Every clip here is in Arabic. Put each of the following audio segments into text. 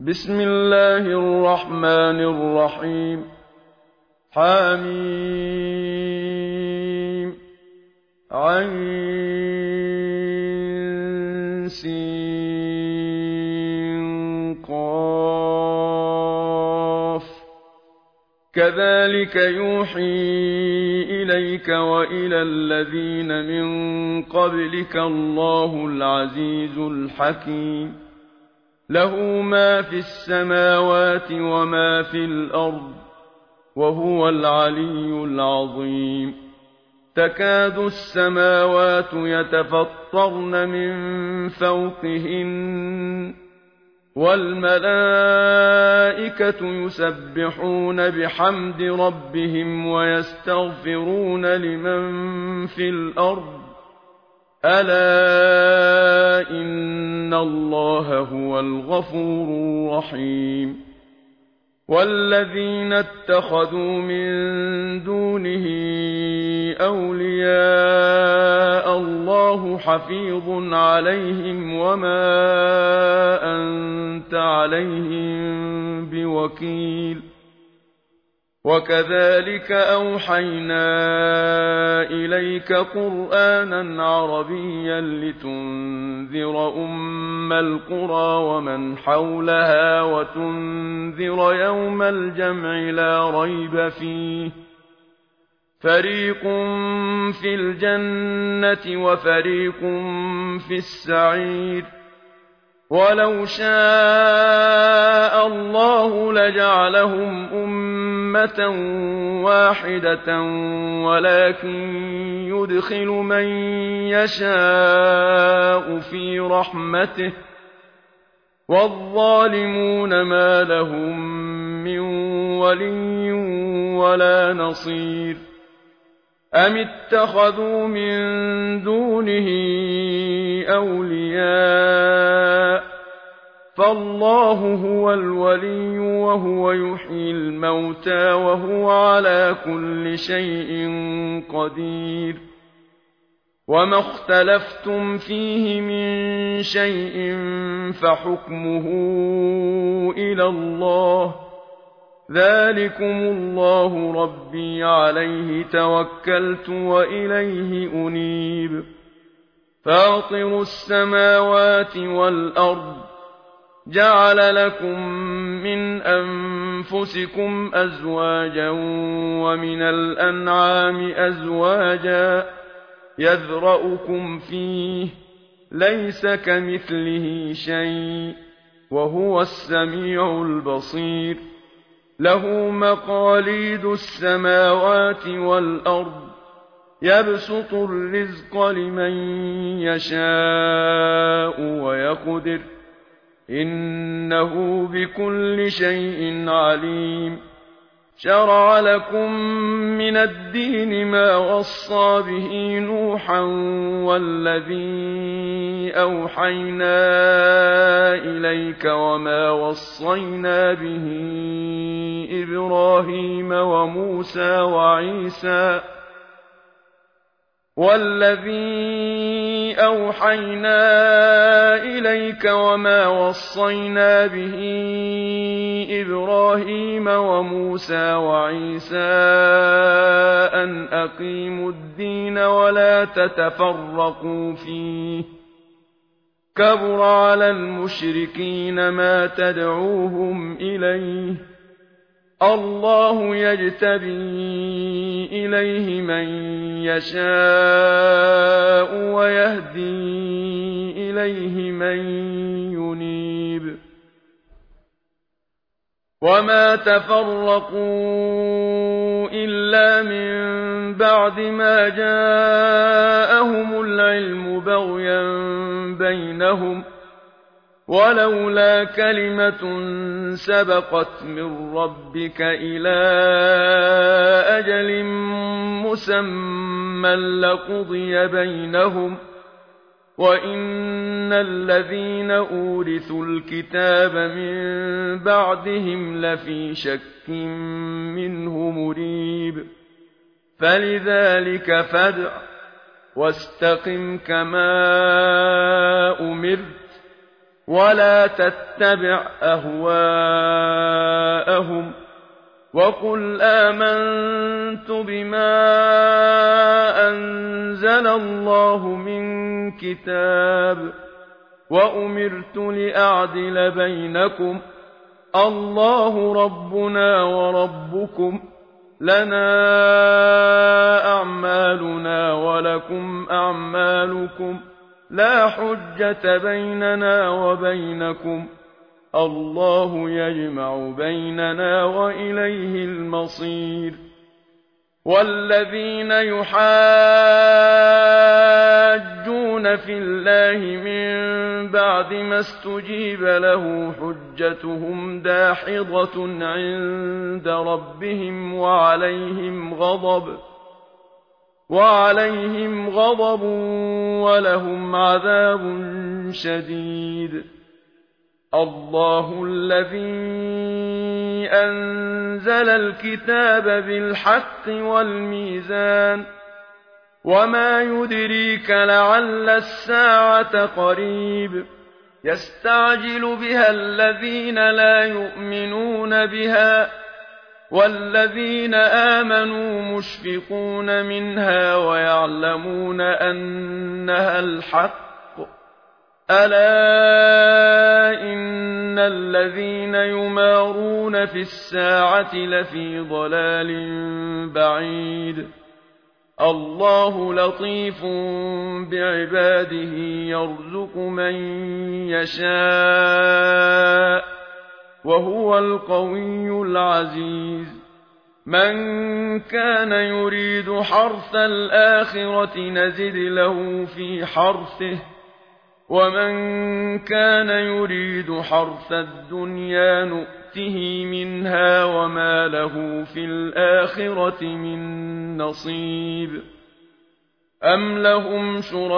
بسم الله الرحمن الرحيم. حميم عين سين قاف كذلك يوحي إليك وإلى الذين من قبلك الله العزيز الحكيم. له ما في السماوات وما في الأرض وهو العلي العظيم. تكاد السماوات يتفطرن من فوقهن والملائكة يسبحون بحمد ربهم ويستغفرون لمن في الأرض ألا إن الله هو الغفور الرحيم. والذين اتخذوا من دونه أولياء الله حفيظ عليهم وما أنت عليهم بوكيل. وكذلك أوحينا إليك قرآنا عربيا لتنذر أم القرى ومن حولها وتنذر يوم الجمع لا ريب فيه فريق في الجنة وفريق في السعير. ولو شاء الله لجعلهم أمة واحدة ولكن يدخل من يشاء في رحمته والظالمون ما لهم من ولي ولا نصير. أم اتخذوا من دونه أولياء فالله هو الولي وهو يحيي الموتى وهو على كل شيء قدير. وما اختلفتم فيه من شيء فحكمه إلى الله ذلكم الله ربي عليه توكلت وإليه أنيب. فاطر السماوات والأرض جعل لكم من أنفسكم أزواجا ومن الأنعام أزواجا يذرأكم فيه ليس كمثله شيء وهو السميع البصير. له مقاليد السماوات والأرض يبسط الرزق لمن يشاء ويقدر إنه بكل شيء عليم. شرع لكم من الدين ما وصى به نوحا والذي أوحينا إليك وما وصينا به إبراهيم وموسى وعيسى والذي أوحينا إليك وما وصينا به إبراهيم وموسى وعيسى أن أقيموا الدين ولا تتفرقوا فيه كبر على المشركين ما تدعوهم إليه الله يجتبي إليه من يشاء ويهدي إليه من ينيب. وما تفرقوا إلا من بعد ما جاءهم العلم بغيا بينهم ولولا كلمة سبقت من ربك إلى أجل مسمى لقضي بينهم وإن الذين أورثوا الكتاب من بعدهم لفي شك منه مريب. فلذلك فادع واستقم كما أمرت ولا تتبع أهواءهم وقل آمنت بما أنزل الله من كتاب وأمرت لأعدل بينكم الله ربنا وربكم لنا أعمالنا ولكم أعمالكم لا حجة بيننا وبينكم الله يجمع بيننا وإليه المصير والذين يحاجون في الله من بعد ما استجيب له حجتهم داحضة عند ربهم وعليهم غضب ولهم عذاب شديد الله الذي أنزل الكتاب بالحق والميزان وما يدريك لعل الساعة قريب يستعجل بها الذين لا يؤمنون بها والذين آمنوا مشفقون منها ويعلمون أنها الحق ألا إن الذين يمارون في الساعة لفي ضلال بعيد الله لطيف بعباده يرزق من يشاء وهو القوي العزيز من كان يريد حرث الآخرة نزد له في حرثه ومن كان يريد حرث الدنيا نؤته منها وما له في الآخرة من نصيب أم لهم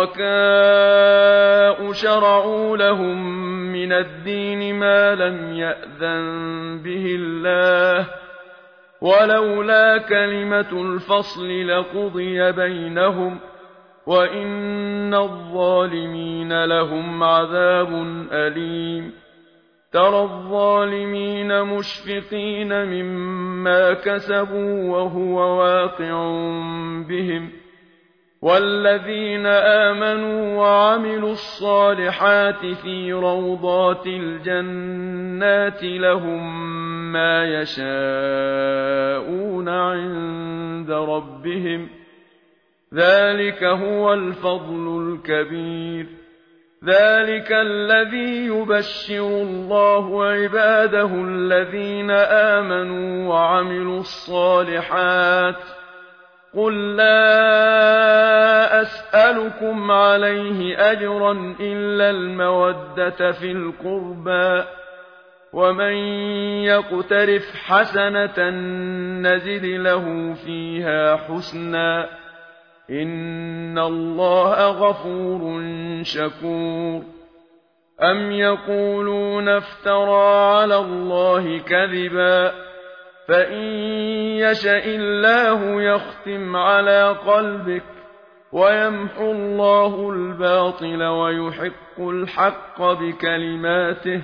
شركاء شرعوا لهم من الدين ما لم يأذن به الله ولولا كلمة الفصل لقضي بينهم وإن الظالمين لهم عذاب أليم ترى الظالمين مشفقين مما كسبوا وهو واقع بهم والذين آمنوا وعملوا الصالحات في روضات الجنات لهم ما يشاءون عند ربهم ذلك هو الفضل الكبير ذلك الذي يبشر الله عباده الذين آمنوا وعملوا الصالحات قل لا أسألكم عليه أجرا إلا المودة في القربى ومن يقترف حسنة نزد له فيها حسنا إن الله غفور شكور أم يقولون افترى على الله كذبا فإن يشأ الله يختم على قلبك ويمحو الله الباطل ويحق الحق بكلماته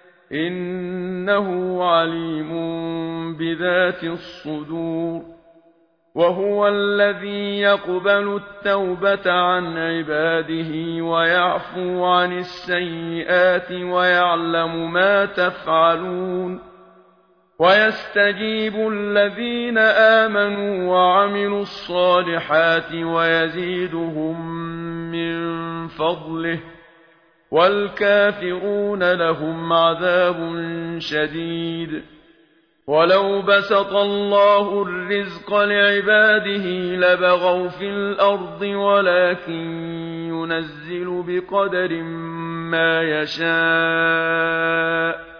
إنه عليم بذات الصدور وهو الذي يقبل التوبة عن عباده ويعفو عن السيئات ويعلم ما تفعلون ويستجيب الذين آمنوا وعملوا الصالحات ويزيدهم من فضله والكافرون لهم عذاب شديد ولو بسط الله الرزق لعباده لبغوا في الأرض ولكن ينزل بقدر ما يشاء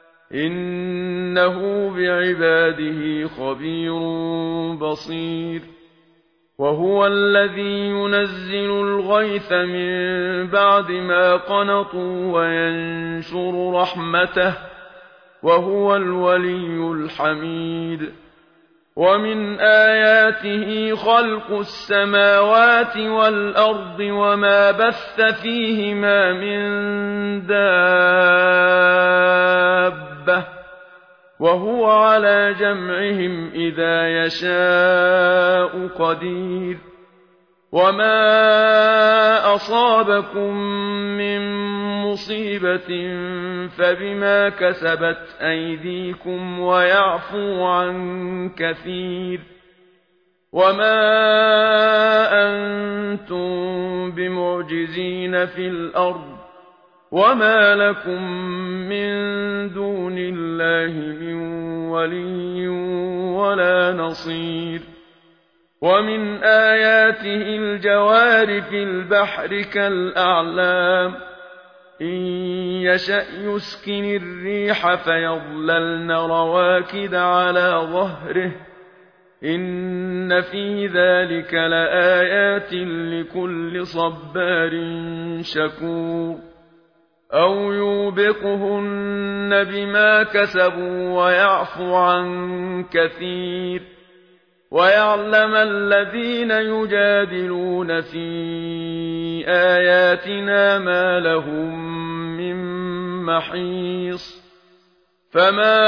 إنه بعباده خبير بصير وهو الذي ينزل الغيث من بعد ما قنطوا وينشر رحمته وهو الولي الحميد ومن آياته خلق السماوات والأرض وما بث فيهما من دابة وهو على جمعهم إذا يشاء قدير وما أصابكم من مصيبة فبما كسبت أيديكم ويعفو عن كثير وما أنتم بمعجزين في الأرض وما لكم من دون الله من ولي ولا نصير ومن آياته الجوار في البحر كالأعلام إن يشأ يسكن الريح فيظللن رواكد على ظهره إن في ذلك لآيات لكل صبار شكور أو يوبقهن بما كسبوا ويعفو عن كثير ويعلم الذين يجادلون في آياتنا ما لهم من محيص فما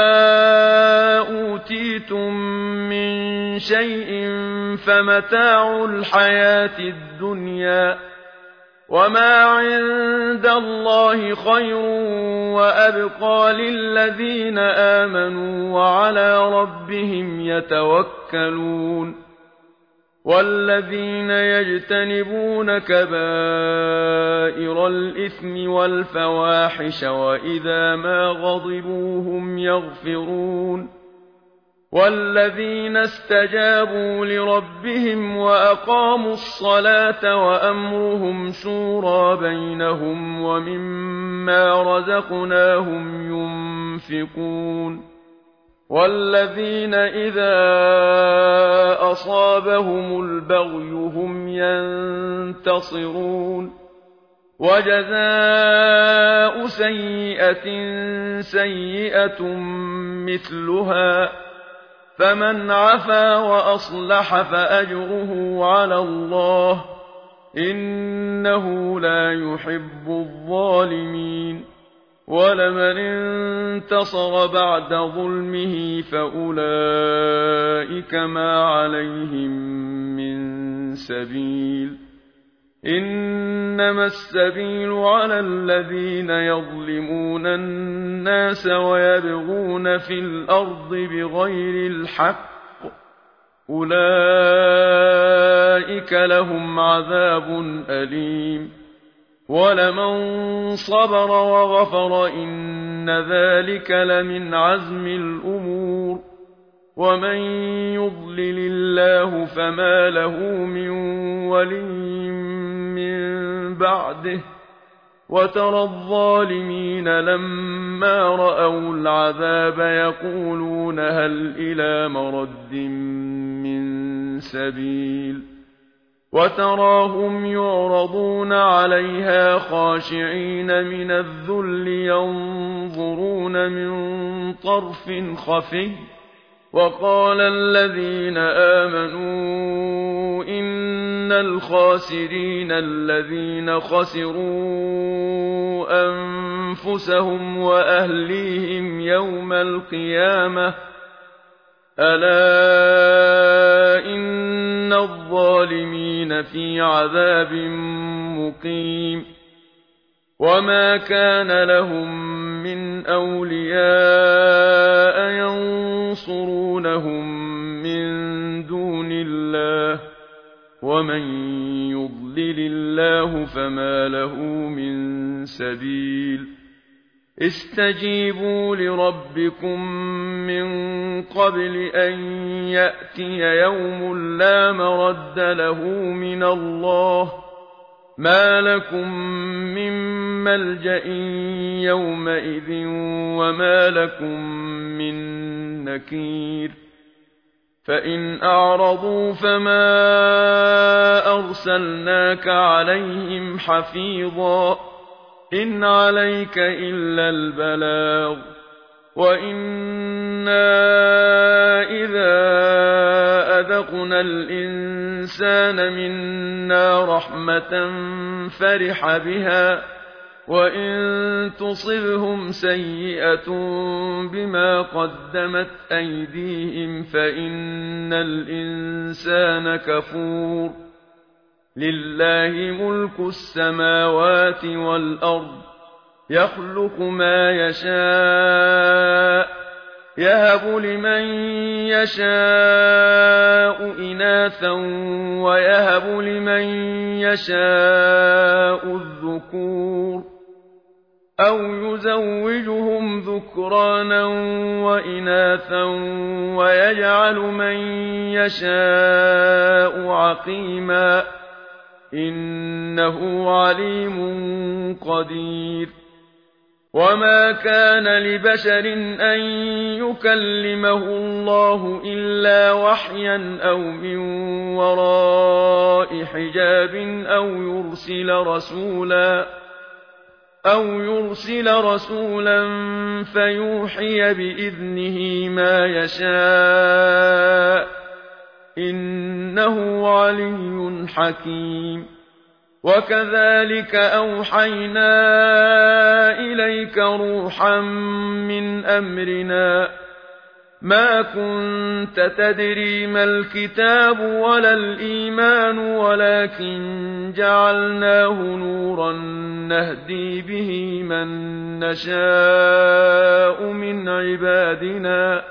أوتيتم من شيء فمتاع الحياة الدنيا وما عند الله خير وأبقى للذين آمنوا وعلى ربهم يتوكلون والذين يجتنبون كبائر الإثم والفواحش وإذا ما غضبوا هم يغفرون والذين استجابوا لربهم وأقاموا الصلاة وأمرهم شورى بينهم ومما رزقناهم ينفقون والذين إذا أصابهم البغي هم ينتصرون وجزاء سيئة سيئة مثلها فمن عفا وأصلح فأجره على الله إنه لا يحب الظالمين ولمن انتصر بعد ظلمه فأولئك ما عليهم من سبيل إنما السبيل على الذين يظلمون الناس ويبغون في الأرض بغير الحق أولئك لهم عذاب أليم ولمن صبر وغفر إن ذلك لمن عزم الأمور ومن يضلل الله فما له من ولي من بعده وترى الظالمين لما رأوا العذاب يقولون هل إلى مرد من سبيل وتراهم يعرضون عليها خاشعين من الذل ينظرون من طرف خفي وقال الذين آمنوا إن الخاسرين الذين خسروا أنفسهم وأهليهم يوم القيامة ألا إن الظالمين في عذاب مقيم وما كان لهم من أولياء ينصرونهم من دون الله ومن يضلل الله فما له من سبيل استجيبوا لربكم من قبل أن يأتي يوم لا مرد له من الله ما لكم من ملجأ يومئذ وما لكم من نكير فإن أعرضوا فما أرسلناك عليهم حفيظا إن عليك إلا البلاغ وإنا إذا أذقنا الإنسان منا رحمة فرح بها وإن تصبهم سيئة بما قدمت أيديهم فإن الإنسان كفور لله ملك السماوات والأرض يخلق ما يشاء يهب لمن يشاء إناثا ويهب لمن يشاء الذكور أو يزوجهم ذكرانا وإناثا ويجعل من يشاء عقيما إنه عليم قدير وما كان لبشر أن يكلمه الله إلا وحيا أو من وراء حجاب أو يرسل رسولا فيوحي بإذنه ما يشاء إنه علي حكيم وكذلك أوحينا إليك روحا من أمرنا ما كنت تدري ما الكتاب ولا الإيمان ولكن جعلناه نورا نهدي به من نشاء من عبادنا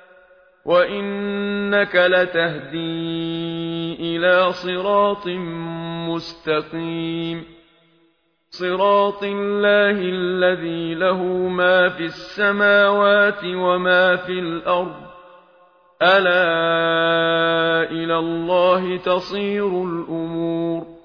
وإنك لتهدي إلى صراط مستقيم صراط الله الذي له ما في السماوات وما في الأرض ألا إلى الله تصير الأمور